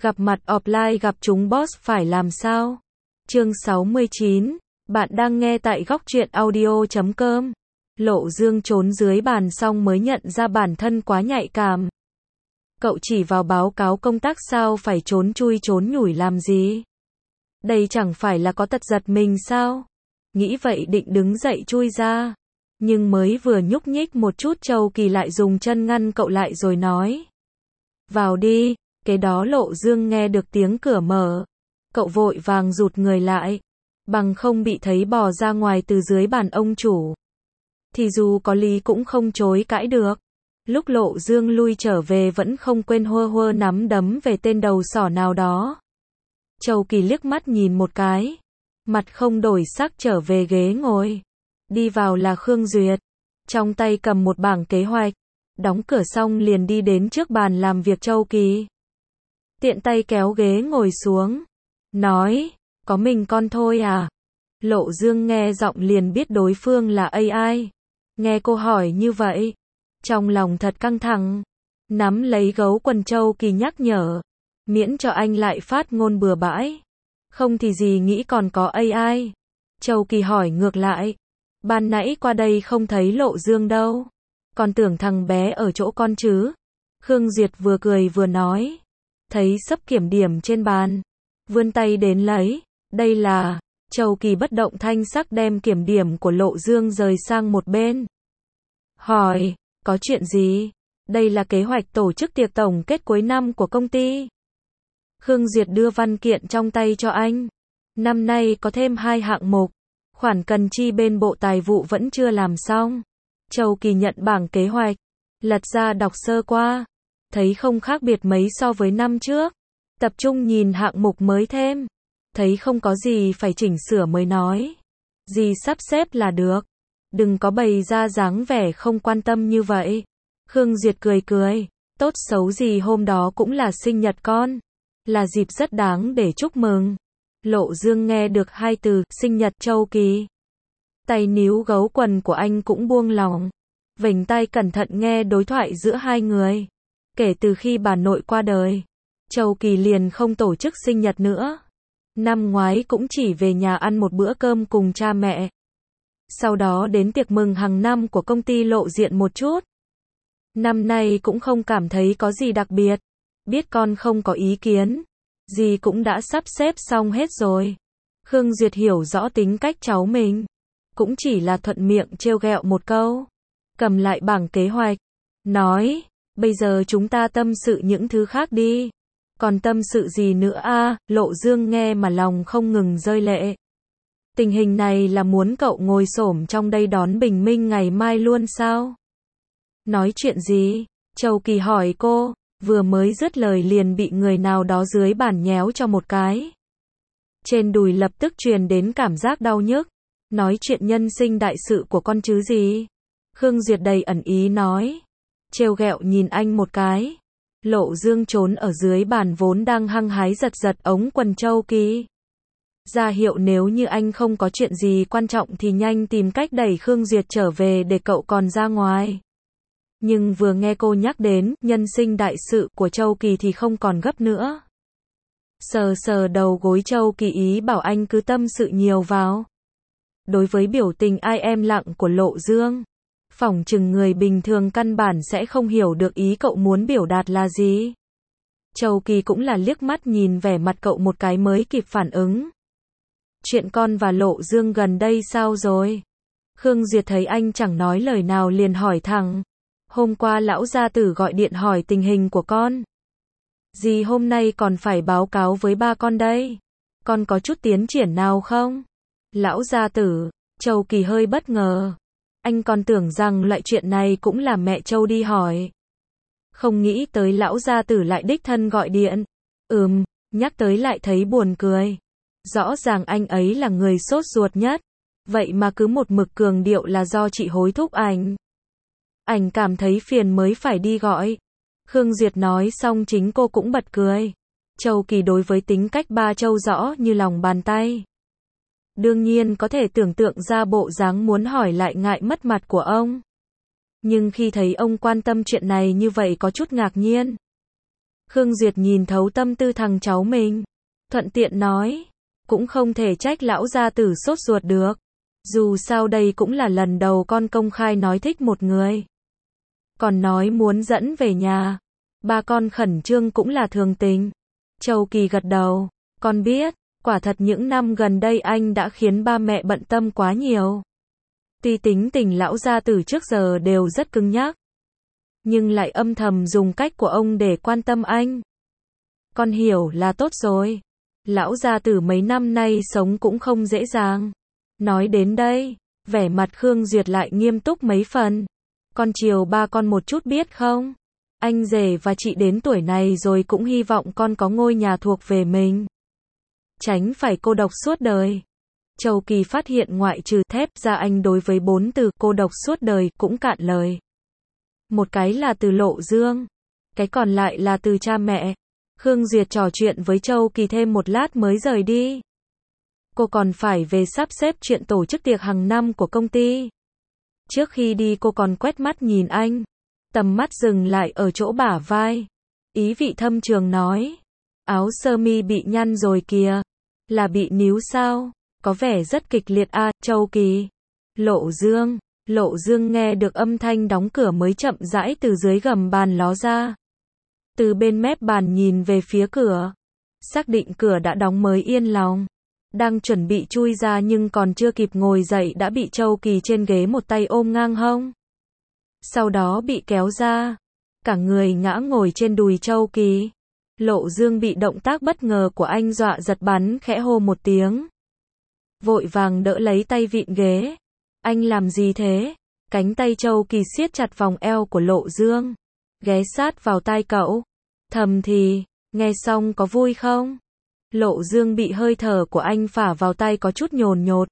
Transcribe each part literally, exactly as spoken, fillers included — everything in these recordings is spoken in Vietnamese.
Gặp mặt offline gặp chúng boss phải làm sao? Chương sáu mươi chín, bạn đang nghe tại góc truyện audio chấm com. Lộ Dương trốn dưới bàn xong mới nhận ra bản thân quá nhạy cảm. Cậu chỉ vào báo cáo công tác sao phải trốn chui trốn nhủi làm gì? Đây chẳng phải là có tật giật mình sao? Nghĩ vậy định đứng dậy chui ra. Nhưng mới vừa nhúc nhích một chút Châu Kỳ lại dùng chân ngăn cậu lại rồi nói. Vào đi. Kế đó Lộ Dương nghe được tiếng cửa mở. Cậu vội vàng rụt người lại. Bằng không bị thấy bò ra ngoài từ dưới bàn ông chủ. Thì dù có lý cũng không chối cãi được. Lúc Lộ Dương lui trở về vẫn không quên hơ hơ nắm đấm về tên đầu sỏ nào đó. Châu Kỳ liếc mắt nhìn một cái. Mặt không đổi sắc trở về ghế ngồi. Đi vào là Khương Duyệt. Trong tay cầm một bảng kế hoạch. Đóng cửa xong liền đi đến trước bàn làm việc Châu Kỳ. Tiện tay kéo ghế ngồi xuống. Nói, có mình con thôi à? Lộ Dương nghe giọng liền biết đối phương là a i. Nghe cô hỏi như vậy. Trong lòng thật căng thẳng. Nắm lấy gấu quần Châu Kỳ nhắc nhở. Miễn cho anh lại phát ngôn bừa bãi. Không thì gì nghĩ còn có a i. Châu Kỳ hỏi ngược lại. Ban nãy qua đây không thấy Lộ Dương đâu. Còn tưởng thằng bé ở chỗ con chứ. Khương Duyệt vừa cười vừa nói. Thấy sấp kiểm điểm trên bàn. Vươn tay đến lấy. Đây là... Châu Kỳ bất động thanh sắc đem kiểm điểm của Lộ Dương rời sang một bên. Hỏi, có chuyện gì? Đây là kế hoạch tổ chức tiệc tổng kết cuối năm của công ty. Khương Duyệt đưa văn kiện trong tay cho anh. Năm nay có thêm hai hạng mục. Khoản cần chi bên Bộ Tài vụ vẫn chưa làm xong. Châu Kỳ nhận bảng kế hoạch. Lật ra đọc sơ qua. Thấy không khác biệt mấy so với năm trước. Tập trung nhìn hạng mục mới thêm. Thấy không có gì phải chỉnh sửa mới nói. Gì sắp xếp là được. Đừng có bày ra dáng vẻ không quan tâm như vậy. Khương Duyệt cười cười. Tốt xấu gì hôm đó cũng là sinh nhật con. Là dịp rất đáng để chúc mừng. Lộ Dương nghe được hai từ sinh nhật Châu Kỳ. Tay níu gấu quần của anh cũng buông lỏng. Vểnh tai cẩn thận nghe đối thoại giữa hai người. Kể từ khi bà nội qua đời, Châu Kỳ liền không tổ chức sinh nhật nữa. Năm ngoái cũng chỉ về nhà ăn một bữa cơm cùng cha mẹ. Sau đó đến tiệc mừng hàng năm của công ty lộ diện một chút. Năm nay cũng không cảm thấy có gì đặc biệt. Biết con không có ý kiến. Gì cũng đã sắp xếp xong hết rồi. Khương Duyệt hiểu rõ tính cách cháu mình. Cũng chỉ là thuận miệng trêu ghẹo một câu. Cầm lại bảng kế hoạch. Nói, bây giờ chúng ta tâm sự những thứ khác đi. Còn tâm sự gì nữa a? Lộ Dương nghe mà lòng không ngừng rơi lệ. Tình hình này là muốn cậu ngồi xổm trong đây đón bình minh ngày mai luôn sao? Nói chuyện gì? Châu Kỳ hỏi cô, vừa mới dứt lời liền bị người nào đó dưới bàn nhéo cho một cái. Trên đùi lập tức truyền đến cảm giác đau nhức. Nói chuyện nhân sinh đại sự của con chứ gì? Khương Duyệt đầy ẩn ý nói. Trêu ghẹo nhìn anh một cái. Lộ Dương trốn ở dưới bàn vốn đang hăng hái giật giật ống quần Châu Kỳ. Ra hiệu nếu như anh không có chuyện gì quan trọng thì nhanh tìm cách đẩy Khương Duyệt trở về để cậu còn ra ngoài. Nhưng vừa nghe cô nhắc đến nhân sinh đại sự của Châu Kỳ thì không còn gấp nữa. Sờ sờ đầu gối Châu Kỳ ý bảo anh cứ tâm sự nhiều vào. Đối với biểu tình ai em lặng của Lộ Dương, phỏng chừng người bình thường căn bản sẽ không hiểu được ý cậu muốn biểu đạt là gì. Châu Kỳ cũng là liếc mắt nhìn vẻ mặt cậu một cái mới kịp phản ứng. Chuyện con và Lộ Dương gần đây sao rồi? Khương Duyệt thấy anh chẳng nói lời nào liền hỏi thẳng. Hôm qua lão gia tử gọi điện hỏi tình hình của con. Dì hôm nay còn phải báo cáo với ba con đây. Con có chút tiến triển nào không? Lão gia tử, Châu Kỳ hơi bất ngờ. Anh còn tưởng rằng loại chuyện này cũng là mẹ Châu đi hỏi. Không nghĩ tới lão gia tử lại đích thân gọi điện. Ừm, nhắc tới lại thấy buồn cười. Rõ ràng anh ấy là người sốt ruột nhất. Vậy mà cứ một mực cường điệu là do chị hối thúc ảnh. Ảnh cảm thấy phiền mới phải đi gọi. Khương Duyệt nói xong chính cô cũng bật cười. Châu Kỳ đối với tính cách ba Châu rõ như lòng bàn tay. Đương nhiên có thể tưởng tượng ra bộ dáng muốn hỏi lại ngại mất mặt của ông. Nhưng khi thấy ông quan tâm chuyện này như vậy có chút ngạc nhiên. Khương Duyệt nhìn thấu tâm tư thằng cháu mình. Thuận tiện nói. Cũng không thể trách lão gia tử sốt ruột được. Dù sao đây cũng là lần đầu con công khai nói thích một người. Còn nói muốn dẫn về nhà. Ba con khẩn trương cũng là thường tình. Châu Kỳ gật đầu. Con biết, quả thật những năm gần đây anh đã khiến ba mẹ bận tâm quá nhiều. Tuy tính tình lão gia tử trước giờ đều rất cứng nhắc, nhưng lại âm thầm dùng cách của ông để quan tâm anh. Con hiểu là tốt rồi. Lão gia tử mấy năm nay sống cũng không dễ dàng. Nói đến đây, vẻ mặt Khương Duyệt lại nghiêm túc mấy phần. Con chiều ba con một chút biết không? Anh rể và chị đến tuổi này rồi cũng hy vọng con có ngôi nhà thuộc về mình. Tránh phải cô độc suốt đời. Châu Kỳ phát hiện ngoại trừ thép ra anh đối với bốn từ cô độc suốt đời cũng cạn lời. Một cái là từ Lộ Dương, cái còn lại là từ cha mẹ. Khương Duyệt trò chuyện với Châu Kỳ thêm một lát mới rời đi. Cô còn phải về sắp xếp chuyện tổ chức tiệc hàng năm của công ty. Trước khi đi cô còn quét mắt nhìn anh. Tầm mắt dừng lại ở chỗ bả vai. Ý vị thâm trường nói. Áo sơ mi bị nhăn rồi kìa. Là bị níu sao? Có vẻ rất kịch liệt a. À, Châu Kỳ. Lộ Dương. Lộ Dương nghe được âm thanh đóng cửa mới chậm rãi từ dưới gầm bàn ló ra. Từ bên mép bàn nhìn về phía cửa. Xác định cửa đã đóng mới yên lòng. Đang chuẩn bị chui ra nhưng còn chưa kịp ngồi dậy đã bị Châu Kỳ trên ghế một tay ôm ngang hông. Sau đó bị kéo ra. Cả người ngã ngồi trên đùi Châu Kỳ. Lộ Dương bị động tác bất ngờ của anh dọa giật bắn khẽ hô một tiếng. Vội vàng đỡ lấy tay vịn ghế. Anh làm gì thế? Cánh tay Châu Kỳ siết chặt vòng eo của Lộ Dương. Ghé sát vào tai cậu. Thầm thì, nghe xong có vui không? Lộ Dương bị hơi thở của anh phả vào tay có chút nhồn nhột.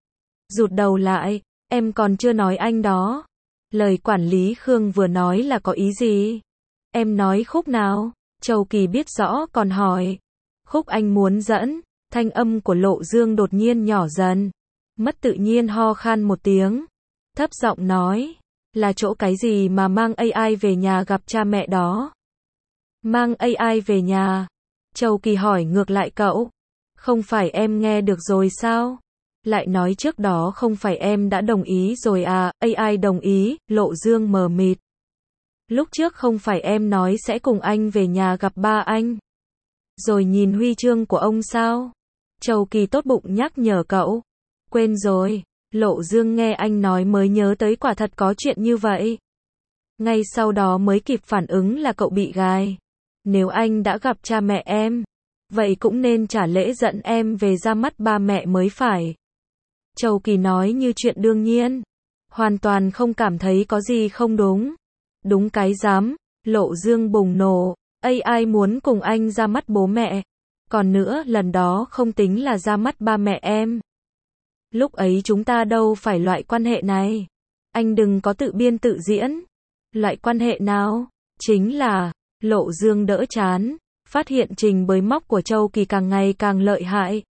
Rụt đầu lại, em còn chưa nói anh đó. Lời quản lý Khương vừa nói là có ý gì? Em nói khúc nào? Châu Kỳ biết rõ còn hỏi. Khúc anh muốn dẫn. Thanh âm của Lộ Dương đột nhiên nhỏ dần. Mất tự nhiên ho khan một tiếng. Thấp giọng nói. Là chỗ cái gì mà mang a i về nhà gặp cha mẹ đó? Mang a i về nhà? Châu Kỳ hỏi ngược lại cậu. Không phải em nghe được rồi sao? Lại nói trước đó không phải em đã đồng ý rồi à? a i đồng ý. Lộ Dương mờ mịt. Lúc trước không phải em nói sẽ cùng anh về nhà gặp ba anh, rồi nhìn huy chương của ông sao? Châu Kỳ tốt bụng nhắc nhở cậu. Quên rồi. Lộ Dương nghe anh nói mới nhớ tới quả thật có chuyện như vậy. Ngay sau đó mới kịp phản ứng là cậu bị gài. Nếu anh đã gặp cha mẹ em, vậy cũng nên trả lễ dẫn em về ra mắt ba mẹ mới phải. Châu Kỳ nói như chuyện đương nhiên. Hoàn toàn không cảm thấy có gì không đúng. Đúng cái dám. Lộ Dương bùng nổ. a i muốn cùng anh ra mắt bố mẹ. Còn nữa lần đó không tính là ra mắt ba mẹ em. Lúc ấy chúng ta đâu phải loại quan hệ này. Anh đừng có tự biên tự diễn. Loại quan hệ nào? Chính là, Lộ Dương đỡ chán, phát hiện trình bới móc của Châu Kỳ càng ngày càng lợi hại.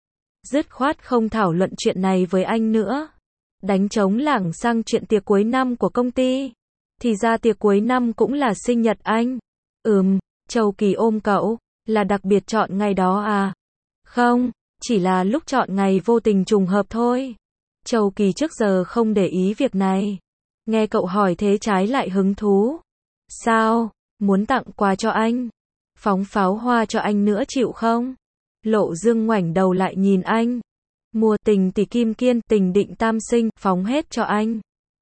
Dứt khoát không thảo luận chuyện này với anh nữa. Đánh trống lảng sang chuyện tiệc cuối năm của công ty. Thì ra tiệc cuối năm cũng là sinh nhật anh. Ừm, Châu Kỳ ôm cậu, là đặc biệt chọn ngày đó à? Không, chỉ là lúc chọn ngày vô tình trùng hợp thôi. Châu Kỳ trước giờ không để ý việc này. Nghe cậu hỏi thế trái lại hứng thú. Sao? Muốn tặng quà cho anh? Phóng pháo hoa cho anh nữa chịu không? Lộ Dương ngoảnh đầu lại nhìn anh. Mua tình tỷ kim kiên, tình định tam sinh, phóng hết cho anh.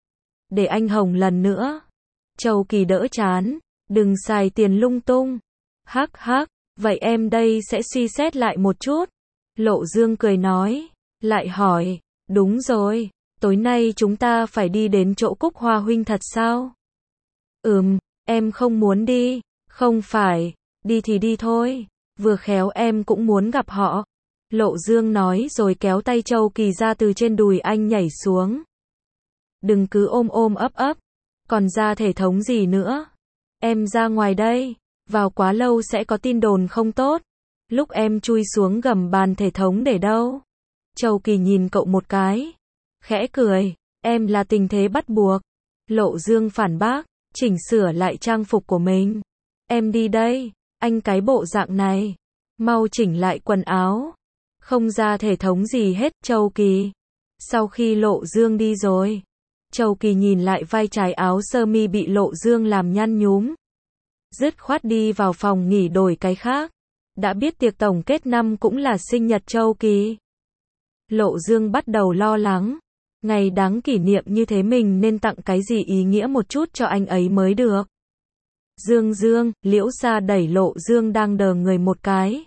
Để anh hồng lần nữa. Châu Kỳ đỡ chán. Đừng xài tiền lung tung. Hắc hắc, vậy em đây sẽ suy xét lại một chút. Lộ Dương cười nói. Lại hỏi. Đúng rồi, tối nay chúng ta phải đi đến chỗ Cúc Hoa huynh thật sao? Ừm, em không muốn đi. Không phải, đi thì đi thôi. Vừa khéo em cũng muốn gặp họ. Lộ Dương nói rồi kéo tay Châu Kỳ ra từ trên đùi anh nhảy xuống. Đừng cứ ôm ôm ấp ấp. Còn ra thể thống gì nữa? Em ra ngoài đây. Vào quá lâu sẽ có tin đồn không tốt. Lúc em chui xuống gầm bàn thể thống để đâu? Châu Kỳ nhìn cậu một cái. Khẽ cười. Em là tình thế bắt buộc. Lộ Dương phản bác. Chỉnh sửa lại trang phục của mình. Em đi đây. anh cái bộ dạng này, mau chỉnh lại quần áo. Không ra thể thống gì hết, Châu Kỳ. Sau khi Lộ Dương đi rồi, Châu Kỳ nhìn lại vai trái áo sơ mi bị Lộ Dương làm nhăn nhúm. Dứt khoát đi vào phòng nghỉ đổi cái khác. Đã biết tiệc tổng kết năm cũng là sinh nhật Châu Kỳ. Lộ Dương bắt đầu lo lắng. Ngày đáng kỷ niệm như thế mình nên tặng cái gì ý nghĩa một chút cho anh ấy mới được. Dương Dương, Liễu Sa đẩy Lộ Dương đang đờ người một cái.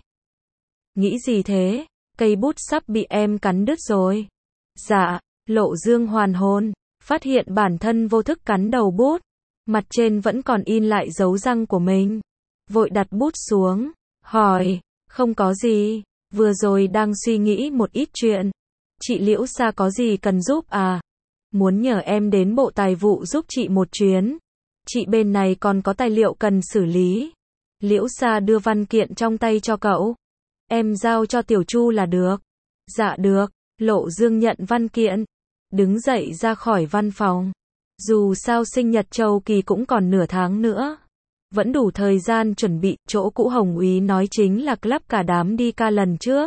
Nghĩ gì thế? Cây bút sắp bị em cắn đứt rồi. Dạ, Lộ Dương hoàn hồn, phát hiện bản thân vô thức cắn đầu bút. Mặt trên vẫn còn in lại dấu răng của mình. Vội đặt bút xuống, hỏi, không có gì, vừa rồi đang suy nghĩ một ít chuyện. Chị Liễu Sa có gì cần giúp à? Muốn nhờ em đến bộ tài vụ giúp chị một chuyến. Chị bên này còn có tài liệu cần xử lý. Liễu Sa đưa văn kiện trong tay cho cậu. Em giao cho Tiểu Chu là được. Dạ được, Lộ Dương nhận văn kiện. Đứng dậy ra khỏi văn phòng. Dù sao sinh nhật Châu Kỳ cũng còn nửa tháng nữa. Vẫn đủ thời gian chuẩn bị, chỗ cũ Hồng Úy nói chính là club cả đám đi ca lần trước.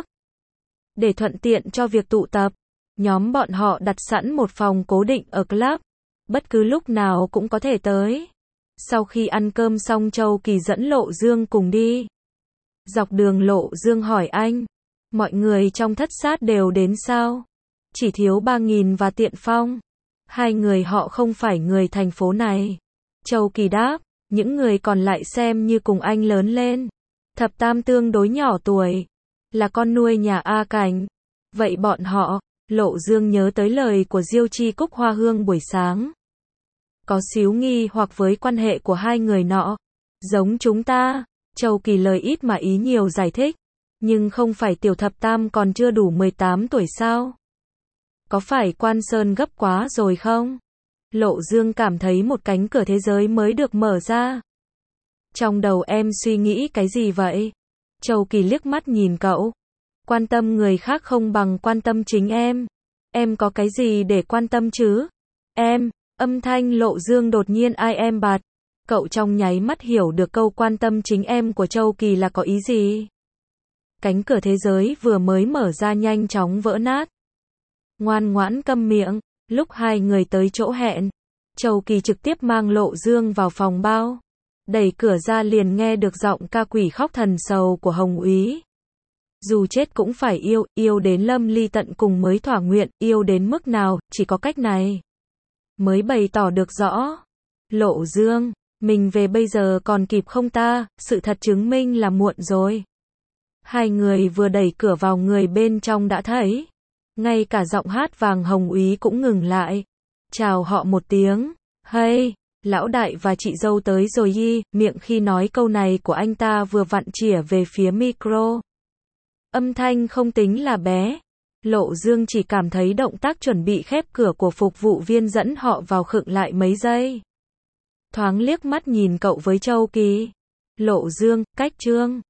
Để thuận tiện cho việc tụ tập, nhóm bọn họ đặt sẵn một phòng cố định ở club. Bất cứ lúc nào cũng có thể tới. Sau khi ăn cơm xong Châu Kỳ dẫn Lộ Dương cùng đi. Dọc đường Lộ Dương hỏi anh, mọi người trong thất sát đều đến sao? Chỉ thiếu ba nghìn và Tiện Phong. Hai người họ không phải người thành phố này. Châu Kỳ đáp, những người còn lại xem như cùng anh lớn lên. Thập Tam tương đối nhỏ tuổi, là con nuôi nhà A Cảnh. Vậy bọn họ, Lộ Dương nhớ tới lời của Diêu Chi Cúc Hoa Hương buổi sáng. Có xíu nghi hoặc với quan hệ của hai người nọ. Giống chúng ta, Châu Kỳ lời ít mà ý nhiều giải thích. Nhưng không phải Tiểu Thập Tam còn chưa đủ mười tám tuổi sao? Có phải Quan Sơn gấp quá rồi không? Lộ Dương cảm thấy một cánh cửa thế giới mới được mở ra. Trong đầu em suy nghĩ cái gì vậy? Châu Kỳ liếc mắt nhìn cậu. Quan tâm người khác không bằng quan tâm chính em. Em có cái gì để quan tâm chứ? Em, âm thanh Lộ Dương đột nhiên ai em bạt. Cậu trong nháy mắt hiểu được câu quan tâm chính em của Châu Kỳ là có ý gì. Cánh cửa thế giới vừa mới mở ra nhanh chóng vỡ nát. Ngoan ngoãn câm miệng. Lúc hai người tới chỗ hẹn, Châu Kỳ trực tiếp mang Lộ Dương vào phòng bao. Đẩy cửa ra liền nghe được giọng ca quỷ khóc thần sầu của Hồng Úy. Dù chết cũng phải yêu, yêu đến lâm ly tận cùng mới thỏa nguyện, yêu đến mức nào, chỉ có cách này mới bày tỏ được rõ. Lộ Dương, mình về bây giờ còn kịp không ta? Sự thật chứng minh là muộn rồi. Hai người vừa đẩy cửa vào người bên trong đã thấy. Ngay cả giọng hát vàng Hồng Úy cũng ngừng lại. Chào họ một tiếng. Hey, lão đại và chị dâu tới rồi y. Miệng khi nói câu này của anh ta vừa vặn chĩa về phía micro. Âm thanh không tính là bé. Lộ Dương chỉ cảm thấy động tác chuẩn bị khép cửa của phục vụ viên dẫn họ vào khựng lại mấy giây. Thoáng liếc mắt nhìn cậu với Châu Kỳ. Lộ Dương, cách trương.